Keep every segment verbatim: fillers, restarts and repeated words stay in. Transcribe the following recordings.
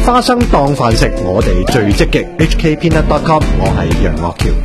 花生當飯食，我哋最積極。H K Peanut dot com， 我係楊岳橋。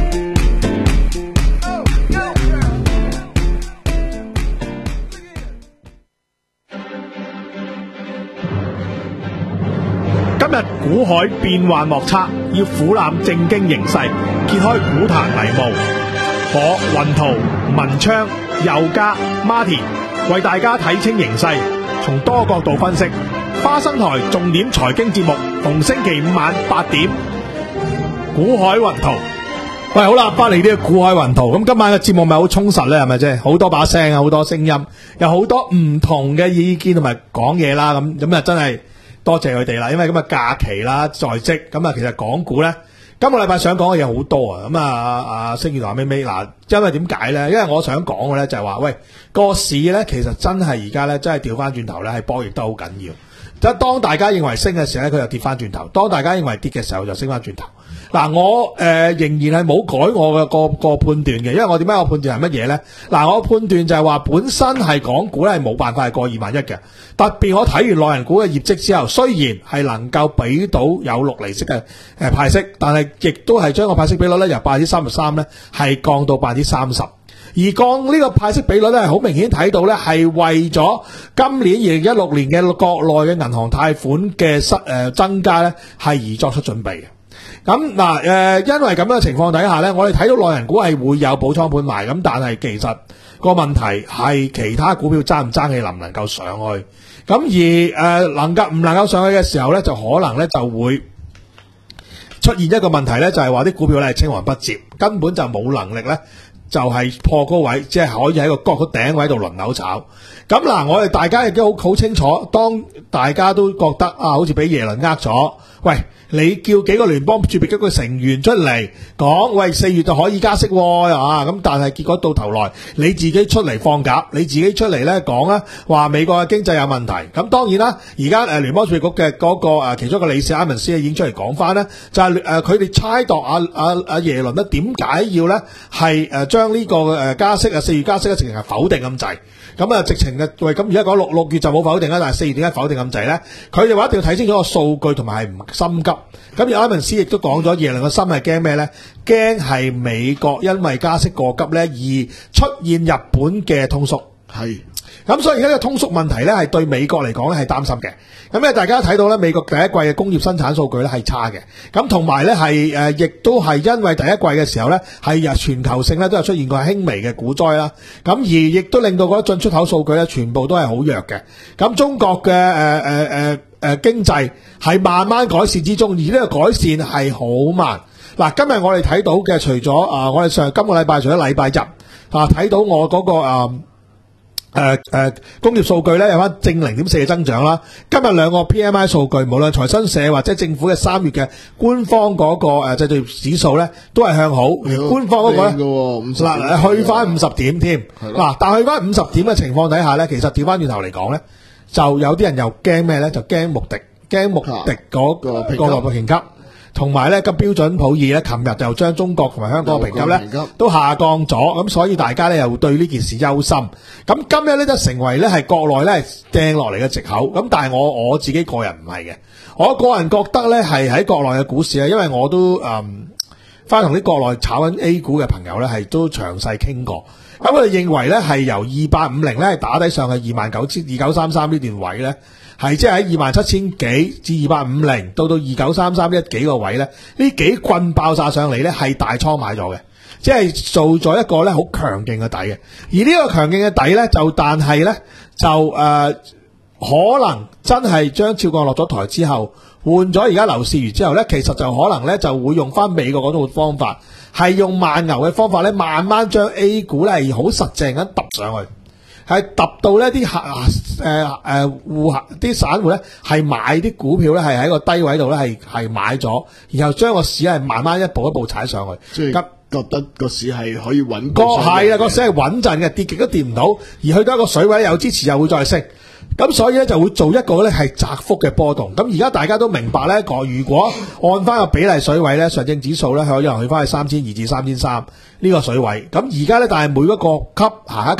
今日股海變幻莫測，要俯瞰正經形勢，揭開股壇迷霧。我雲圖、文昌、佑嘉、Martin 為大家睇清形勢，從多角度分析。花生台重點財經節目，逢星期五晚八點，股海雲圖。 喂，好啦，翻嚟呢個股海雲圖。咁今晚嘅節目咪好充實咧，係咪啫？好多把聲啊，好多聲音，有好多唔同嘅意見同埋講嘢啦。咁咁啊，真係多謝佢哋啦。因為今日假期啦，在即咁啊，其實港股咧，今個禮拜想講嘅嘢好多啊。咁啊，阿星月同阿咪咪嗱，因為點解咧？因為我想講嘅咧就係話，喂，個市咧其實真係而家咧真係調翻轉頭咧，係博弈得好緊要。即係當大家認為升嘅時候咧，佢就跌翻轉頭；當大家認為跌嘅時候，就升翻轉頭。嗱，我誒、呃、仍然係冇改我嘅個個判斷嘅，因為我點解我判斷係乜嘢咧？嗱，我判斷就係話本身係港股咧係冇辦法係過二萬一嘅。特別我睇完內銀股嘅業績之後，雖然係能夠俾到有六厘息嘅誒派息，但係亦都係將個派息比率咧由百分之三十三咧係降到百分之三十。而降呢個派息比率咧，係好明顯睇到咧，係為咗今年二零一六年嘅國內嘅銀行貸款嘅失誒增加咧，係而作出準備嘅。咁嗱誒，因為咁樣嘅情況底下咧，我哋睇到內銀股係會有補倉盤賣，咁但係其實個問題係其他股票爭唔爭氣，能唔能夠上去？咁而誒、呃、能夠唔能夠上去嘅時候咧，就可能咧就會出現一個問題咧，就係話啲股票咧係青黃不接，根本就冇能力咧。就係破高位，即係可以喺個角個頂位度輪流炒。咁嗱，我哋大家亦都好好清楚，當大家都覺得啊，好似俾耶倫呃咗，喂，你叫幾個聯邦儲備局嘅成員出嚟講，喂，四月就可以加息喎啊！咁但係結果到頭來，你自己出嚟放鴿，你自己出嚟咧講啊，話美國嘅經濟有問題。咁當然啦，而家誒聯邦儲備局嘅嗰個誒其中一個理事阿文斯已經出嚟講翻咧，就係誒佢哋猜度阿阿阿耶倫咧點解要咧係誒將呢個誒加息啊四月加息咧直情係否定咁滯。咁啊，直情嘅喂，咁而家講六六月就冇否定啦，但係四月點解否定咁滯咧？佢哋話一定要睇清楚個數據同埋係唔心急。咁而阿文斯亦都講咗，耶倫嘅心係驚咩咧？驚係美國因為加息過急咧而出現日本嘅通縮。係。咁所以而家個通縮問題咧係對美國嚟講咧係擔心嘅。咁咧大家睇到咧美國第一季嘅工業生產數據咧係差嘅。咁同埋咧係誒亦都係因為第一季嘅時候咧係全球性咧都有出現過輕微嘅股災啦。咁而亦都令到嗰啲進出口數據咧全部都係好弱嘅。咁中國嘅誒誒誒誒經濟係慢慢改善之中，而呢個改善係好慢。嗱，今日我哋睇到嘅除咗啊、呃，我哋上今個禮拜除咗禮拜日啊睇到我嗰、那個啊。呃誒誒、呃呃，工業數據咧有翻正零點四嘅增長啦。今日兩個 P M I 數據，無論財新社或者政府嘅三月嘅官方嗰、那個誒製造業指數咧，都係向好。的官方嗰個咧，嗱去翻五十點添。嗱，但係去翻五十點嘅情況底下咧，其實調翻轉頭嚟講咧，就有啲人又驚咩咧？就驚穆迪，驚穆迪嗰個個評級。同埋咧，個標準普爾咧，琴日就將中國同埋香港嘅評級咧都下降咗，咁所以大家咧又對呢件事憂心。咁今日咧就成為咧係國內咧掟落嚟嘅藉口。咁但係我我自己個人唔係嘅，我個人覺得咧係喺國內嘅股市咧，因為我都嗯翻同啲國內炒緊 A 股嘅朋友咧係都詳細傾過。咁我哋認為咧係由二八五零咧打底上去二萬九千二九三三呢段位咧。係即係喺二萬七千幾至二八五零到到二九三三呢幾個位咧，呢幾棍爆炸上嚟咧係大倉買咗嘅，即係做咗一個咧好強勁嘅底嘅。而呢個強勁嘅底咧，就但係咧就誒、呃、可能真係將超降落咗台之後，換咗而家樓市完之後咧，其實就可能咧就會用翻美國嗰種方法，係用慢牛嘅方法咧，慢慢將 A 股咧係好實淨咁揼上去。係揼到呢啲客誒誒戶客啲散戶咧係買啲股票咧係喺個低位度咧係係買咗，然後將個市係慢慢一步一步踩上去。 即係覺得個市係可以穩個係啊個市係穩陣嘅，跌極都跌唔到，而去到一個水位有支持又會再升。咁所以咧就會做一個咧係窄幅嘅波動。咁而家大家都明白咧，個如果按翻個比例水位咧，上證指數咧可能去翻去三千二至三千三呢個水位。咁而家咧但係每一個級下一級。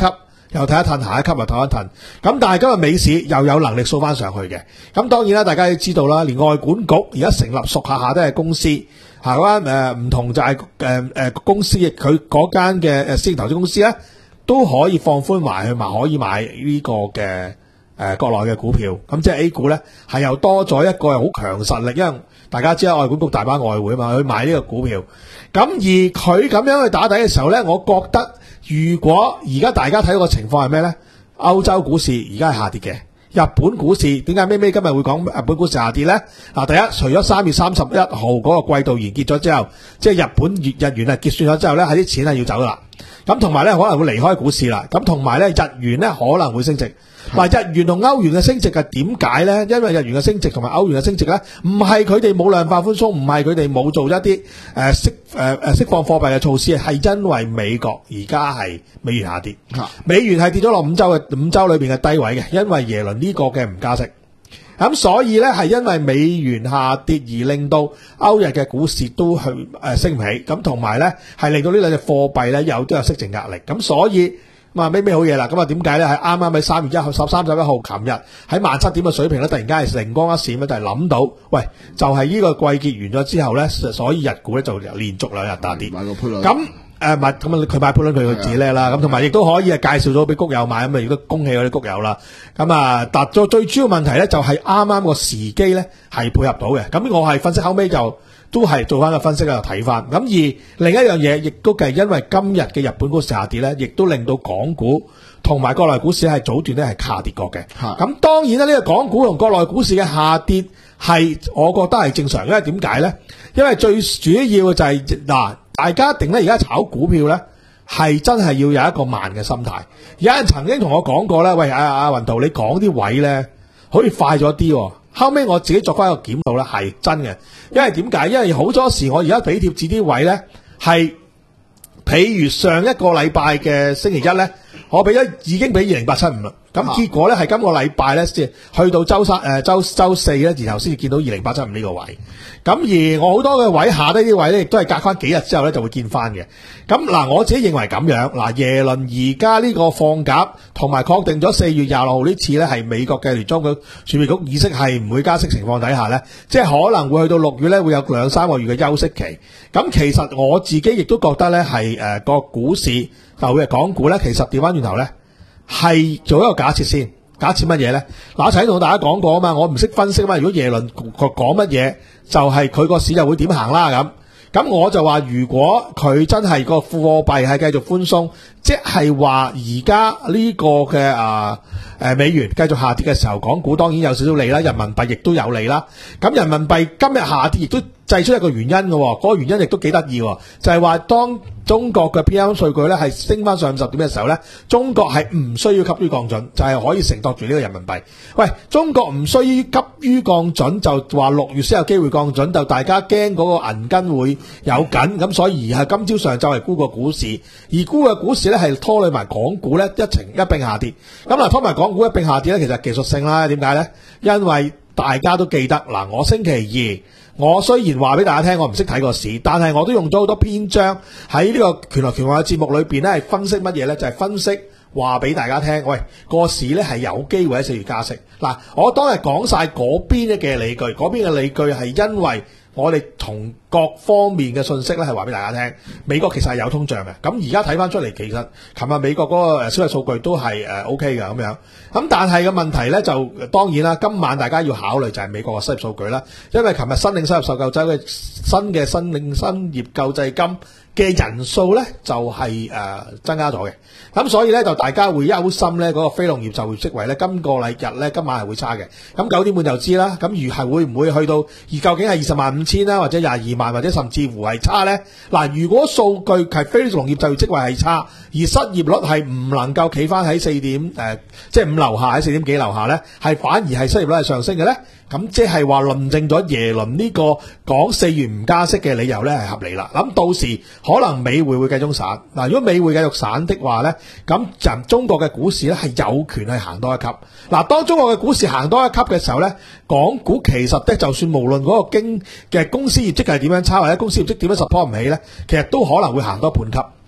又睇一褪，下一級又唞一褪。咁但係今日美市又有能力掃翻上去嘅。咁當然啦，大家都知道啦，連外管局而家成立屬下下都係公司，嚇嗰間誒唔同就係誒誒公司佢嗰間嘅誒私營投資公司咧，都可以放寬埋去買，可以買呢個嘅誒、呃、國內嘅股票。咁即係 A 股咧係又多咗一個好強實力，因為大家知道外管局大班外匯啊嘛，去買呢個股票。咁而佢咁樣去打底嘅時候咧，我覺得如果而家大家睇到個情況係咩咧？歐洲股市而家係下跌嘅。日本股市點解咩咩今日會講日本股市下跌咧？嗱，第一，除咗三月三十一號嗰個季度完結咗之後，即係日本月日元係結算咗之後咧，係啲錢係要走噶啦。咁同埋咧可能會離開股市啦。咁同埋咧日元咧可能會升值。嗱，日元同歐元嘅升值係點解咧？因為日元嘅升值同埋歐元嘅升值咧，唔係佢哋冇量化寬鬆，唔係佢哋冇做一啲誒釋誒誒釋放貨幣嘅措施，係因為美國而家係美元下跌，美元係跌咗落五週嘅五週裏邊嘅低位嘅，因為耶倫呢個嘅唔加息。咁所以咧係因為美元下跌而令到歐日嘅股市都去誒、呃、升唔起，咁同埋咧係令到呢兩隻貨幣咧有都有息淨壓力，咁所以。咁啊，咩咩好嘢啦！咁啊，點解咧？係啱啱喺三月一號、十三十一號，琴日喺萬七點嘅水平咧，突然間係靈光一閃咧，就係、是、諗到，喂，就係、是、呢個季結完咗之後咧，所以日股咧就連續兩日大跌。買個 put 咁誒，咪咁啊，佢買 put 佢佢自己叻啦。咁同埋亦都可以係介紹咗俾谷友買，咁啊，亦都恭喜嗰啲谷友啦。咁啊，達咗最主要問題咧，就係啱啱個時機咧係配合到嘅。咁我係分析後尾就。都係做翻個分析喺度睇翻，咁而另一樣嘢，亦都係因為今日嘅日本股市下跌咧，亦都令到港股同埋國內股市係早段咧係下跌過嘅。咁當然啦，呢個港股同國內股市嘅下跌係我覺得係正常，因為點解咧？因為最主要嘅就係、是、嗱，大家定咧而家炒股票咧係真係要有一個慢嘅心態。有人曾經同我講過咧，喂，阿阿雲圖，你講啲位咧好似快咗啲喎。後尾我自己作翻一個檢討咧，係真嘅，因為點解？因為好多時我而家俾貼紙啲位咧，係譬如上一個禮拜嘅星期一咧，我俾咗已經俾二零八七五啦。咁結果咧係今個禮拜咧先去到周三誒周周四咧，然後先至見到二零八七五呢個位。咁而我好多嘅位下低啲位咧，亦都係隔翻幾日之後咧就會見翻嘅。咁嗱，我自己認為咁樣嗱，耶倫而家呢個放鴿同埋確定咗四月廿六號呢次咧係美國嘅聯邦儲備局議息係唔會加息情況底下咧，即係可能會去到六月咧會有兩三個月嘅休息期。咁其實我自己亦都覺得咧係誒個股市就會係港股咧，其實調翻轉頭咧。係做一個假設先，假設乜嘢咧？嗱，我曾經同大家講過啊嘛，我唔識分析啊嘛。如果耶倫講乜嘢，就係佢個市就會點行啦咁。咁我就話，如果佢真係個貨幣係繼續寬鬆，即係話而家呢個嘅啊誒美元繼續下跌嘅時候，港股當然有少少利啦，人民幣亦都有利啦。咁人民幣今日下跌亦都製出一個原因嘅，嗰、那個原因亦都幾得意，就係、是、話當中國嘅 P M I 數據咧係升翻上五十點嘅時候咧，中國係唔需要急於降準，就係、是、可以承托住呢個人民幣。喂，中國唔需要急於降準，就話六月先有機會降準，就大家驚嗰個銀根會有緊，咁所以而係今朝上晝係沽個股市，而沽嘅股市咧係拖累埋港股咧一程一併下跌。咁嗱，拖埋港股一併下跌咧，其實技術性啦，點解咧？因為大家都記得嗱，我星期二。我雖然話俾大家聽，我唔識睇個市，但係我都用咗好多篇章喺呢個拳來拳往嘅節目裏邊咧，係分析乜嘢咧？就係、是、分析話俾大家聽，喂，個市咧係有機會喺四月加息。嗱，我當日講晒嗰邊嘅理據，嗰邊嘅理據係因為我哋同各方面嘅信息咧係話俾大家聽，美國其實係有通脹嘅。咁而家睇翻出嚟，其實琴日美國嗰個誒消費數據都係誒 O K 嘅咁樣。咁但係嘅問題咧就當然啦，今晚大家要考慮就係美國嘅失業數據啦，因為琴日申領失業受救濟嘅新嘅申領失業救濟金嘅人數咧就係、是、誒、呃、增加咗嘅。咁所以咧就大家會憂心咧嗰個非農業就業職位咧今個禮日咧今晚係會差嘅。咁九點半就知啦。咁如係會唔會去到而究竟係二十萬五千啦，或者廿二萬，或者甚至乎係差咧？嗱，如果數據係非農業就業職位係差，而失業率係唔能夠企翻喺四點誒，即係五樓下喺四點幾樓下咧，係反而係失業率係上升嘅咧？咁即係話論證咗耶倫呢個講四月唔加息嘅理由咧係合理啦。咁到時可能美匯會繼續散。嗱，如果美匯繼續散的話咧，咁就中國嘅股市咧係有權去行多一級。嗱，當中國嘅股市行多一級嘅時候咧，港股其實咧就算無論嗰個經嘅公司業績係點樣差，或者公司業績點樣 support 唔起咧，其實都可能會行多半級。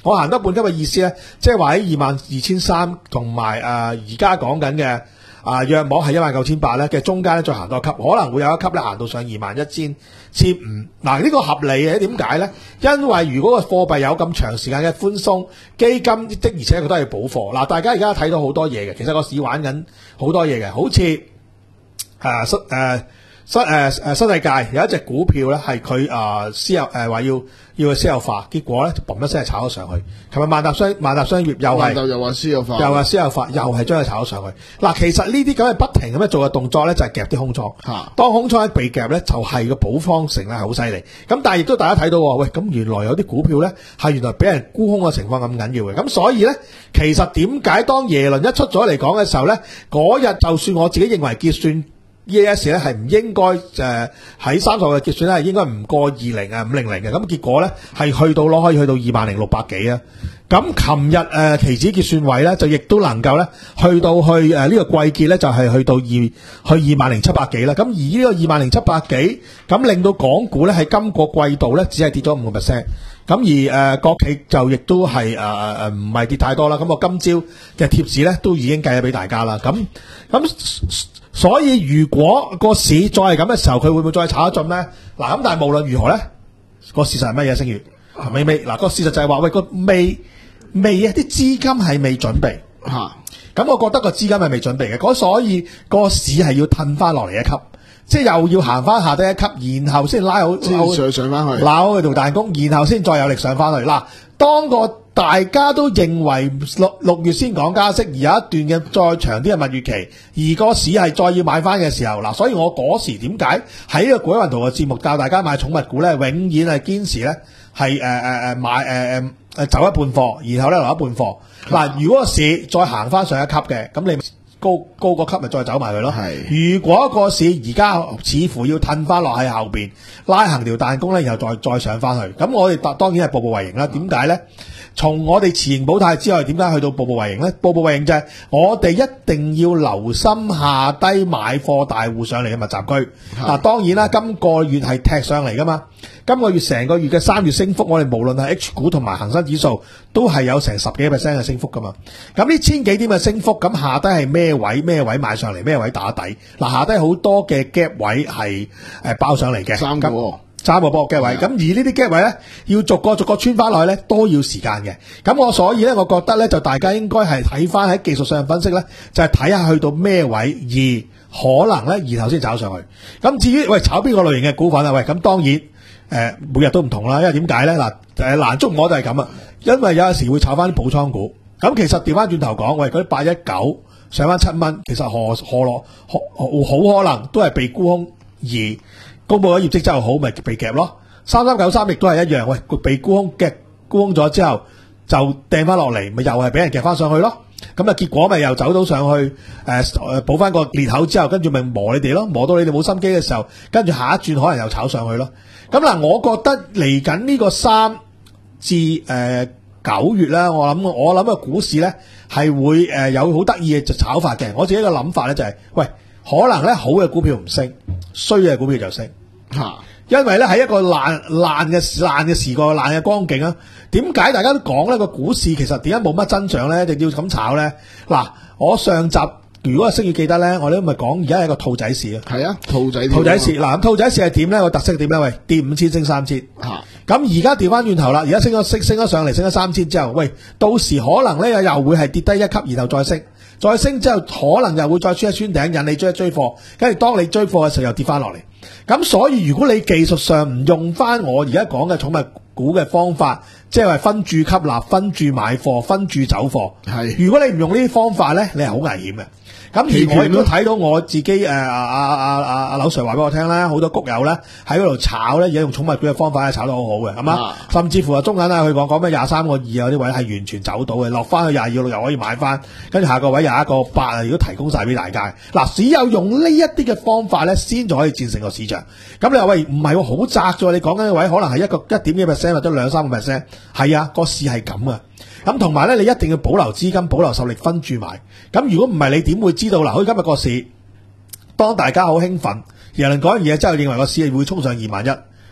我行多半級嘅意思咧，即係話喺二萬二千三同埋誒而家講緊嘅啊約莫係一萬九千八咧嘅中間咧，再行多一級，可能會有一級咧行到上二萬一千千五。嗱呢個合理嘅，點解咧？因為如果個貨幣有咁長時間嘅寬鬆，基金的而且確都係補貨。嗱，大家而家睇到好多嘢嘅，其實個市玩緊好多嘢嘅，好似誒新誒新誒誒新世界有一隻股票咧，係佢誒私有誒話要要去私有化，結果咧就嘣一聲係炒咗上去。琴日萬達商萬達商業又係又話私有化， 又話私有化，又係將佢炒咗上去。嗱，其實呢啲咁嘅不停咁樣做嘅動作咧，就係夾啲空倉。 嚇， 當空倉一被夾咧，就係個補方成咧係好犀利。咁但係亦都大家睇到喎，喂，咁原來有啲股票咧係原來俾人沽空嘅情況咁緊要嘅。咁所以咧，其實點解當耶倫一出咗嚟講嘅時候咧，嗰日就算我自己認為結算 E A S 咧係唔應該誒喺三十嘅結算咧係應該唔過二零啊五零零嘅，咁結果咧係去到攞可以去到二萬零六百幾啊。咁琴日誒期指結算位咧就亦都能夠咧去到去誒呢、呃這個季結咧就係、是、去到二去二萬零七百幾啦。咁而呢個二萬零七百幾咁令到港股咧喺今個季度咧只係跌咗五個 percent。咁而誒、呃、國企就亦都係誒誒唔係跌太多啦。咁我今朝嘅貼士咧都已經計咗俾大家啦。咁咁。所以如果個市再係咁嘅時候，佢會唔會再炒一進咧？嗱，咁但係無論如何咧，個事實係乜嘢？星月未未嗱，個事實就係話喂個未未啊，啲資金係未準備嚇。咁我覺得個資金係未準備嘅，咁所以個市係要褪翻落嚟一級，即係又要行翻下低一級，然後先拉好先上翻去， 拉好佢條彈弓，然後先再有力上翻去。嗱，當個大家都認為六六月先講加息，而有一段嘅再長啲嘅蜜月期，而個市係再要買翻嘅時候，嗱，所以我嗰時點解喺呢個股海雲圖嘅節目教大家買寵物股咧，永遠係堅持咧係誒誒誒買誒誒誒走一半貨，然後咧留一半貨。嗱、嗯，如果個市再行翻上一級嘅，咁你高高個級咪再走埋佢咯。係，如果個市而家似乎要褪翻落喺後邊，拉行條彈弓咧，然後再再上翻去，咁我哋當當然係步步為營啦。點解咧？從我哋持盈保泰之外，點解去到步步為營呢？步步為營就係我哋一定要留心下低買貨大戶上嚟嘅密集區。嗱、啊，當然啦，今個月係踢上嚟噶嘛。今個月成個月嘅三月升幅，我哋無論係 H 股同埋恒生指數都係有成十幾 percent 嘅升幅噶嘛。咁呢千幾點嘅升幅，咁下低係咩位？咩位買上嚟？咩位打底？嗱、啊，下低好多嘅 gap 位係誒爆上嚟嘅。 三個。 三個波嘅位，咁而呢啲嘅位咧，要逐個逐個穿翻落去咧，都要時間嘅。咁我所以咧，我覺得咧，就大家應該係睇翻喺技術上分析咧，就係睇下去到咩位，而可能咧，然後先炒上去。咁至於喂炒邊個類型嘅股份啊？喂，咁當然誒、呃，每日都唔同啦。因為點解咧？嗱，誒難捉我就係咁啊。因為有陣時會炒翻啲補倉股。咁其實調翻轉頭講，喂，嗰啲八一九上翻七蚊，其實何何落好可能都係被沽空而。公布咗業績之後好，咪被夾咯。三三九三亦都係一樣，喂，佢被沽空夾沽空咗之後，就掟翻落嚟，咪又係俾人夾翻上去咯。咁啊，結果咪又走到上去，誒、呃、誒補翻個裂口之後，跟住咪磨你哋咯，磨到你哋冇心機嘅時候，跟住下一轉可能又炒上去咯。咁嗱，我覺得嚟緊呢個三至誒九月咧，我諗我諗個股市咧係會誒有好得意嘅炒法嘅。我自己嘅諗法咧就係、是，喂，可能咧好嘅股票唔升。衰嘅股票就升，嚇！因為咧喺一個爛爛嘅爛嘅時個爛嘅光景啊，點解大家都講咧個股市其實點解冇乜增長咧？一定要咁炒咧？嗱，我上集如果係星月記得咧，我哋都咪講而家係一個兔仔市啊，係啊，兔仔兔仔市嗱，兔仔市係點咧？個特色係點咧？喂，跌五千升三千，嚇！咁而家調翻轉頭啦，而家升咗升升咗上嚟，升咗三千之後，喂，到時可能咧又會係跌低一級，然後再升。再升之後，可能又會再穿一穿頂，引你追一追貨，跟住當你追貨嘅時候又跌翻落嚟。咁所以如果你技術上唔用翻我而家講嘅寵物股嘅方法，即係話分注吸納、分注買貨、分注走貨。係，如果你唔用呢啲方法咧，你係好危險嘅。咁而我亦都睇到我自己誒阿阿阿阿阿劉 Sir 話俾我聽啦，好多谷友咧喺嗰度炒咧，而家用寵物股嘅方法咧炒得好好嘅，係嘛？啊、甚至乎啊中銀啊，佢講講咩廿三個二啊啲位係完全走到嘅，落翻去廿二個六又可以買翻，跟住下個位廿一個八啊，如果提供晒俾大家。嗱，只有用呢一啲嘅方法咧，先至可以戰勝個市場。咁你話喂唔係喎，好窄啫，你講緊嘅位可能係一個一點幾 percent 或者兩三個 percent， 係啊，個市係咁啊。咁同埋咧，你一定要保留資金，保留受力分注埋。咁如果唔係，你點會知道嗱？好似今日個市，當大家好興奮，耶倫講完嘢之後，認為個市係會衝上二萬一，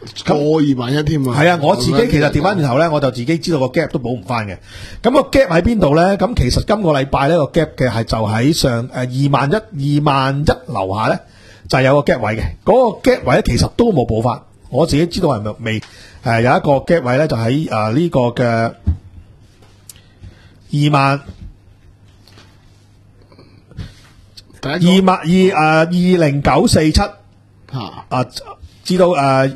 過二萬一添啊！ 係啊，我自己其實調翻轉頭咧，我就自己知道個 gap 都補唔翻嘅。咁個 gap 喺邊度咧？咁其實今個禮拜呢個 gap 嘅係就喺上誒二萬一、二萬一樓下咧，就係有個 gap 位嘅。嗰個 gap 位咧其實都冇補翻。我自己知道係咪未誒有一個 gap 位咧，就喺誒呢個嘅二萬二萬二誒二零九四七嚇啊，至到誒。呃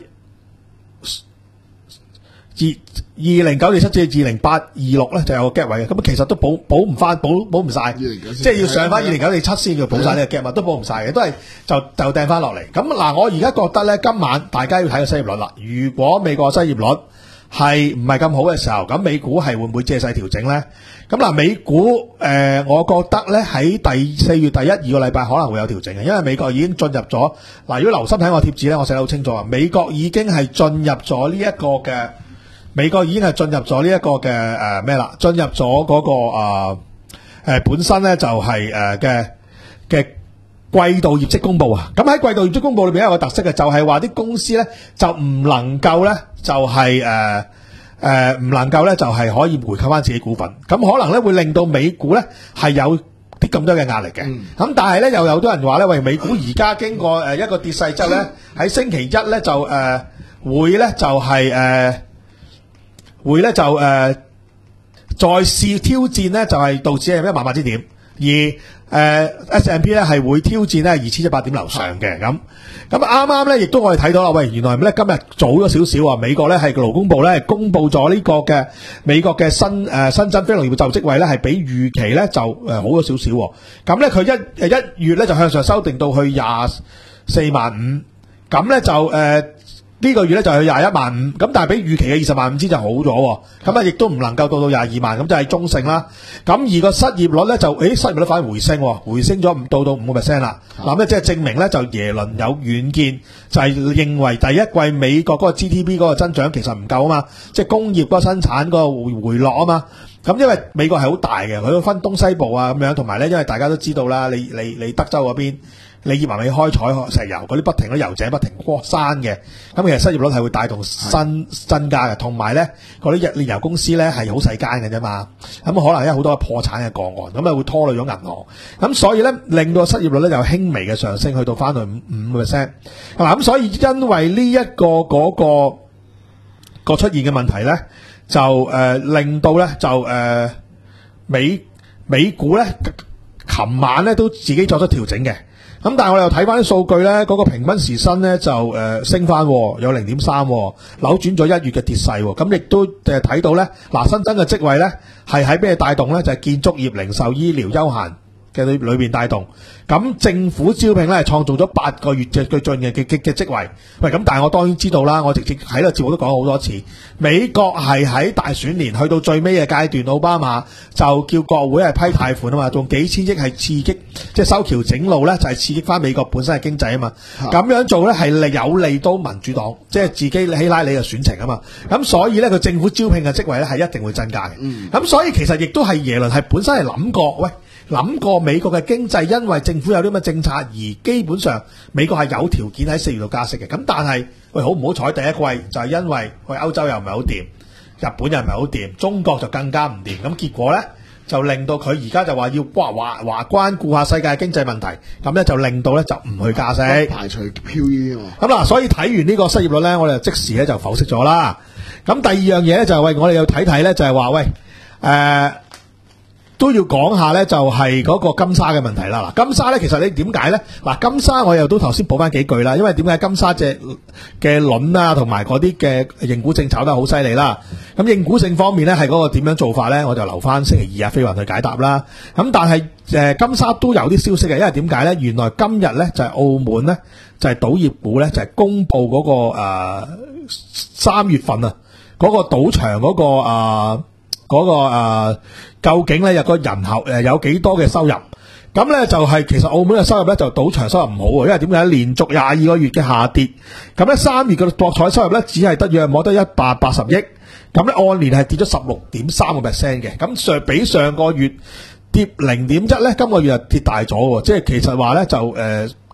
二二零九四七至二零八二六咧就有個 gap 位嘅，咁其實都補補唔翻，補補唔晒，即係要上翻二零九四七先要補晒呢個 gap 啊，都補唔晒嘅，都係就就掟翻落嚟。咁嗱，我而家覺得咧，今晚大家要睇個失業率啦。如果美國失業率係唔係咁好嘅時候，咁美股係會唔會借勢調整咧？咁嗱，美股誒、呃，我覺得咧喺第四月第一二個禮拜可能會有調整嘅，因為美國已經進入咗嗱。如果留心睇我貼紙咧，我寫得好清楚啊，美國已經係進入咗呢一個嘅。美國已經係進入咗呢一個嘅誒咩啦？進入咗嗰、那個誒、呃呃、本身咧就係誒嘅嘅季度業績公佈啊！咁喺季度業績公佈裏邊有個特色嘅，就係話啲公司咧就唔能夠咧就係誒誒唔能夠咧就係可以回購翻自己股份，咁可能咧會令到美股咧係有啲咁多嘅壓力嘅。咁、嗯、但係咧又有好多人話咧，喂，美股而家經過誒一個跌勢之後咧，喺、嗯、星期一咧就誒、呃、會咧就係、是、誒。呃會咧就誒、呃、再試挑戰咧就係道指係一萬八千點，而誒、呃、S and P 咧係會挑戰咧二千一百點樓上嘅。咁咁啱啱咧亦都我哋睇到啦，喂，原來咧今日早咗少少啊，美國咧係勞工部咧公佈咗呢個嘅美國嘅新誒、呃、新增非農業就職位咧係比預期咧就誒、呃、好咗少少。咁咧佢一誒一月咧就向上修訂到去廿四萬五，咁咧就誒。呃呢個月咧就係廿一萬五，咁但係比預期嘅二十萬五千就好咗，咁啊亦都唔能夠到到廿二萬，咁就係中性啦。咁而個失業率咧就，誒失業率反而回升，回升咗五到到五個 percent 啦。嗱咁即係證明咧就耶倫有遠見，就係、是、認為第一季美國嗰個 G D P 嗰個增長其實唔夠啊嘛，即係工業嗰個生產嗰個回回落啊嘛。咁因為美國係好大嘅，佢都分東西部啊咁樣，同埋咧因為大家都知道啦，你你你德州嗰邊。你以為你開採石油嗰啲不停嗰油井不停過山嘅，咁其實失業率係會帶動新增加嘅，同埋咧嗰啲煉油公司咧係好細間嘅啫嘛，咁可能有好多破產嘅個案，咁啊會拖累咗銀行，咁所以咧令到失業率咧就輕微嘅上升，去到翻到五五 percent， 嗱咁所以因為呢、這、一個嗰、那個個出現嘅問題咧，就誒、呃、令到咧就誒、呃、美美股咧琴晚咧都自己作出調整嘅。咁但係我哋又睇翻啲數據咧，嗰、那個平均時薪咧就誒、呃、升翻，有 零點三， 扭轉咗一月嘅跌勢。咁亦都誒睇到咧，嗱新增嘅職位咧係喺咩帶動咧？就係、是、建築業、零售、醫療、休閒嘅裏裏邊帶動。咁政府招聘咧係創造咗八個月嘅最盡嘅嘅嘅職位。喂，咁但係我當然知道啦，我直接喺個節目都講好多次，美國係喺大選年去到最尾嘅階段，奧巴馬就叫國會係批貸款啊嘛，仲幾千億係刺激，即係修橋整路咧，就係刺激翻美國本身嘅經濟啊嘛。咁樣做咧係利有利到民主黨，即係自己希拉里嘅選情啊嘛。咁所以咧，佢政府招聘嘅職位咧係一定會增加嘅。咁、嗯、所以其實亦都係耶倫係本身係諗過，喂。諗過美國嘅經濟，因為政府有啲乜政策，而基本上美國係有條件喺四月度加息嘅。咁但係喂，好唔好彩？第一季就係因為喂歐洲又唔係好掂，日本又唔係好掂，中國就更加唔掂。咁結果咧就令到佢而家就話要哇華華關顧下世界經濟問題，咁咧就令到咧就唔去加息， 排除飄移。 咁嗱，所以睇完呢個失業率咧，我哋就即時咧就剖析咗啦。咁第二樣嘢咧就係、是、喂，我哋要睇睇咧就係話喂誒。呃都要講下咧，就係嗰個金沙嘅問題啦。嗱，金沙咧，其實你點解咧？嗱，金沙我又都頭先補翻幾句啦。因為點解金沙隻嘅輪啊，同埋嗰啲嘅認股證炒得好犀利啦。咁認股證方面咧，係嗰個點樣做法咧？我就留翻星期二啊，飛雲去解答啦。咁但係誒金沙都有啲消息嘅，因為點解咧？原來今日咧就係澳門咧就係賭業股咧就係公布嗰個誒三月份啊嗰個賭場嗰個誒嗰個誒。究竟咧有個人口誒有幾多嘅收入？咁咧就係其實澳門嘅收入咧就賭場收入唔好喎，因為點解連續廿二個月嘅下跌，咁咧三月嘅博彩收入咧只係得約摸得一百八十億，咁咧按年係跌咗十六點三個 percent 嘅，咁上比上個月跌零點一咧，今個月就跌大咗喎，即係其實話咧就誒、呃、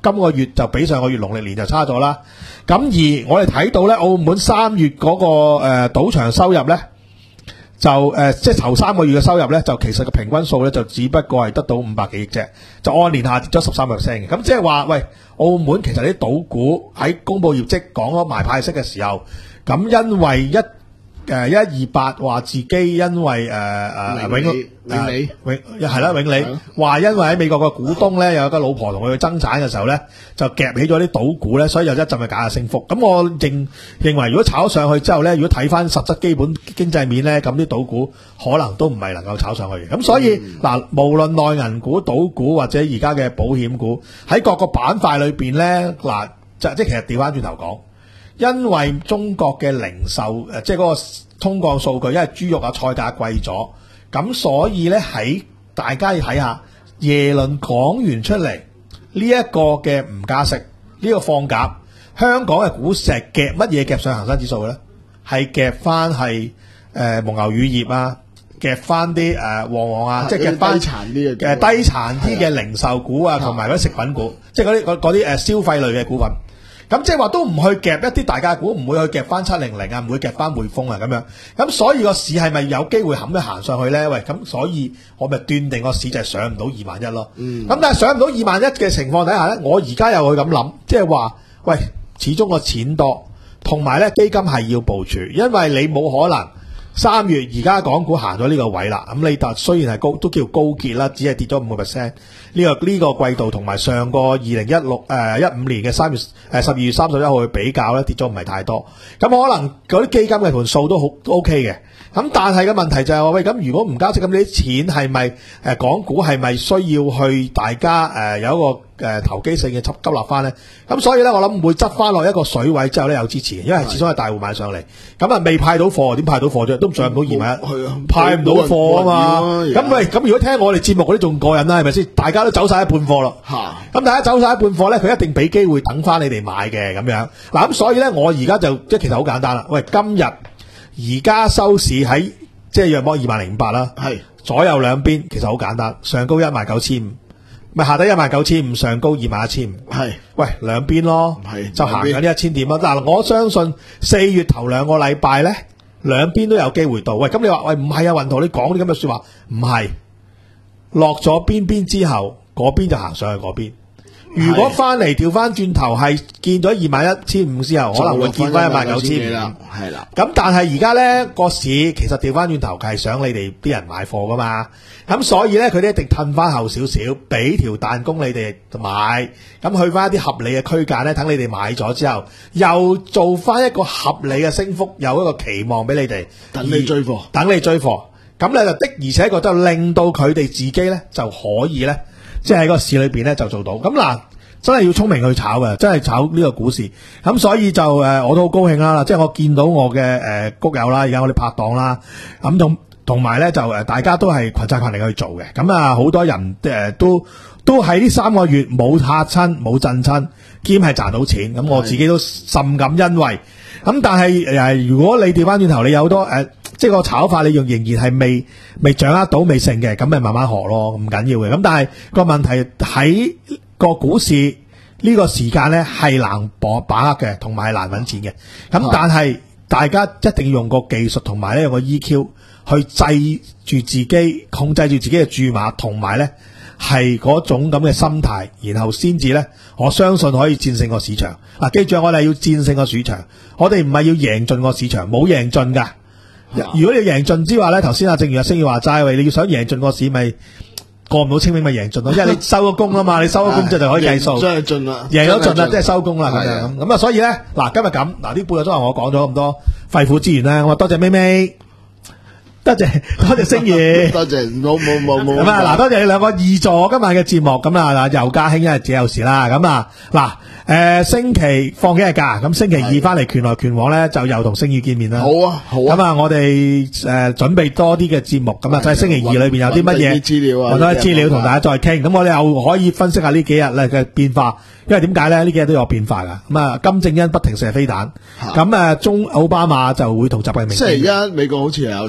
今個月就比上個月農曆年就差咗啦。咁而我哋睇到咧，澳門三月嗰、那個誒、呃、賭場收入咧，就誒、呃、即係頭三個月嘅收入咧，就其實個平均數咧就只不過係得到五百幾億啫，就按年下跌咗十三個 percent 嘅。咁即係話，喂，澳門其實啲賭股喺公佈業績講咗埋派息嘅時候，咁因為一誒一二八話自己因為誒誒永永利永係啦永利話因為喺美國個股東咧有個老婆同佢爭產嘅時候咧，就夾起咗啲賭股咧，所以有一陣嘅假嘅升幅。咁我認認為如果炒上去之後咧，如果睇翻實質基本經濟面咧，咁啲賭股可能都唔係能夠炒上去嘅。咁所以嗱、嗯，無論內銀股、賭股或者而家嘅保險股喺各個板塊裏邊咧，嗱即即係其實調翻轉頭講。因為中國嘅零售誒，即係嗰個通脹數據，因為豬肉啊菜價貴咗，咁所以咧喺大家要睇下耶倫講完出嚟呢一個嘅唔加息，呢、這個放鴿，香港嘅股市係夾乜嘢夾上恒生指數嘅咧？係夾翻係誒蒙牛乳業啊，夾翻啲誒旺旺啊，即係夾翻低殘啲嘅誒低殘啲嘅零售股啊，同埋嗰啲食品股，即係嗰啲嗰啲誒消費類嘅股份。咁即係話都唔去夾一啲大價股，唔會去夾翻七零零啊，唔會夾翻匯豐啊咁樣。咁所以個市係咪有機會冚一行上去咧？喂，咁所以我咪斷定個市就係上唔到二萬一咯。嗯。咁但係上唔到二萬一嘅情況底下咧，我而家又去咁諗，即係話，喂，始終個錢多，同埋咧基金係要部署，因為你冇可能三月而家港股行咗呢個位啦。咁你就雖然係高，都叫高結啦，只係跌咗五個 percent。呢、這個呢、這個季度同埋上個二零一六誒一五年嘅三月誒十二月三十一號去比較咧，跌咗唔係太多。咁可能嗰啲基金嘅盤數都好都 OK 嘅。咁但係嘅問題就係、是、話喂，咁如果唔加息，咁你啲錢係咪誒港股係咪需要去大家誒、呃、有一個誒、呃、投機性嘅執急落翻咧？咁所以咧，我諗會執翻落一個水位之後咧有支持，因為始終係大戶買上嚟。咁啊未派到貨，點派到貨啫？都上唔到二萬一，係啊，派唔到貨啊嘛。咁喂，咁如果聽我哋節目嗰啲仲過癮啦，係咪先？大家都走晒一半貨咯。嚇！咁大家走晒一半貨咧，佢一定俾機會等翻你哋買嘅咁樣。嗱咁所以咧，我而家就即係其實好簡單啦。喂，今日。而家收市喺即係約莫二萬零五百啦，係左右兩邊其實好簡單，上高一萬九千五，咪下底一萬九千五，上高二萬一千五，係喂兩邊咯，係就行緊呢一千點啦。嗱，我相信四月頭兩個禮拜咧，兩邊都有機會到。喂，咁你話喂唔係啊，雲圖你講啲咁嘅說話，唔係落咗邊邊之後，嗰邊就行上去嗰邊。如果翻嚟調翻轉頭係見咗二萬一千五之後，可能會見翻一萬九千五，係啦。咁但係而家咧個市其實調翻轉頭係想你哋啲人買貨噶嘛，咁所以咧佢哋一定褪翻後少少，俾條彈弓你哋買，咁去翻一啲合理嘅區間咧，等你哋買咗之後，又做翻一個合理嘅升幅，有一個期望俾你哋， 等你追貨， 等你追貨，咁你就的而且確就令到佢哋自己咧就可以咧。即係喺個市裏邊咧就做到，咁嗱真係要聰明去炒嘅，真係炒呢個股市，咁所以就誒、呃、我都好高興啦，即係我見到我嘅誒、呃、谷友啦，而家我哋拍檔啦，咁同同埋咧就誒大家都係群策群力去做嘅，咁啊好多人誒、呃、都都喺呢三個月冇嚇親冇震親，兼係賺到錢，咁我自己都甚感欣慰。咁但係誒、呃、如果你調翻轉頭，你有好多誒。呃即係個炒法，你用仍然係未未掌握到未成嘅，咁咪慢慢學咯，唔緊要嘅。咁但係個問題喺個股市呢個時間咧係難把把握嘅，同埋係難揾錢嘅。咁但係大家一定要用個技術同埋咧用個 E Q 去制住自己，控制住自己嘅注碼，同埋咧係嗰種咁嘅心態，然後先至咧，我相信可以戰勝個市場。嗱，記住我哋要戰勝個市場，我哋唔係要贏盡個市場，冇贏盡噶。如果你贏盡之話咧，頭先阿正如阿星宇話齋，喂，你要想贏盡個市，咪過唔到清明咪贏盡咯，因為你收咗工啦嘛，你收咗工之後就可以計數， 真係盡啦， 贏咗盡啦，即係收工啦咁樣。咁啊，所以咧，嗱，今日咁，嗱，呢半個鐘頭我講咗咁多肺腑之言啦，我多謝咪咪，多謝多謝星宇， 多謝冇冇冇冇。 咁啊，嗱，多謝你兩個二座今晚嘅節目，咁啊，又家興一日自己有事啦，咁啊，嗱。誒、呃，星期放幾日假？咁星期二翻嚟拳來拳往咧，就又同星宇見面啦。 好啊，好啊。咁啊，我哋誒、呃、準備多啲嘅節目，咁啊，就係星期二裏邊有啲乜嘢資料啊， 揾到啲資料同大家再傾。咁我哋又可以分析下呢幾日咧嘅變化，因為點解咧？呢幾日都有變化噶。咁啊，金正恩不停射飛彈，咁啊，中奧巴馬就會同習近平。 星期一美國好似係有事啊，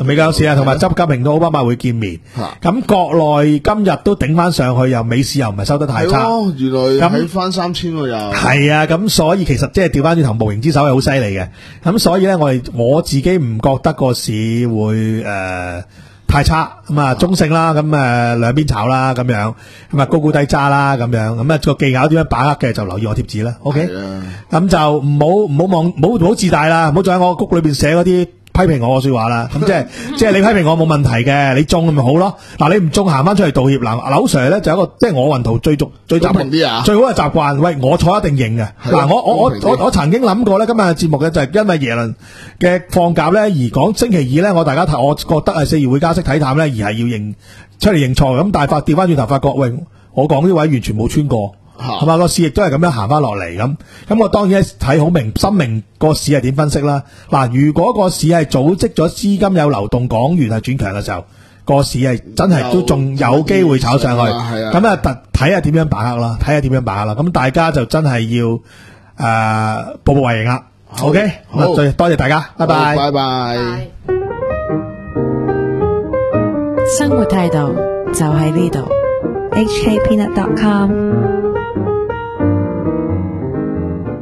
未夠市啊，同埋習近平都奧巴馬會見面。 嚇咁國內今日都頂翻上去，又美市又唔係收得太差。 係咯，原來喺翻三千喎又。 係啊，咁所以其實即係調翻轉頭，無形之手係好犀利嘅。咁所以咧，我哋我自己唔覺得個市會誒、呃、太差，咁啊中性啦，咁誒兩邊炒啦，咁樣咁啊高估低揸啦，咁樣咁啊個技巧點樣把握嘅就留意我貼紙啦。OK，咁就唔好唔好望唔好唔好自大啦，唔好再喺我谷裏邊寫嗰啲批評我嘅說話啦，咁即係即係你批評我冇問題嘅，你中咁咪好咯。嗱，你唔中行翻出嚟道歉。嗱，劉 Sir 咧就有一個即係我雲圖最俗最習公平啲啊最好嘅習慣，喂，我錯一定認嘅。 係咯嗱，我我我公平啲我我曾經諗過咧，今日嘅節目嘅就係因為耶倫嘅放假咧，而講星期二咧，我大家睇，我覺得係四月會加息睇淡咧，而係要認出嚟認錯。咁但係發調翻轉頭發覺，喂，我講呢位完全冇穿過。係嘛，個市亦都係咁樣行翻落嚟咁，咁我當然睇好明深明個市係點分析啦。嗱，如果個市係組織咗資金有流動，港元係轉強嘅時候，個市係真係都仲有機會炒上去。咁啊，特睇下點樣把握啦，睇下點樣把握啦。咁大家就真係要誒步步為營啦。OK，咁啊，多謝大家，拜拜， 拜拜。 生活態度就喺呢度，H K Peanut dot com。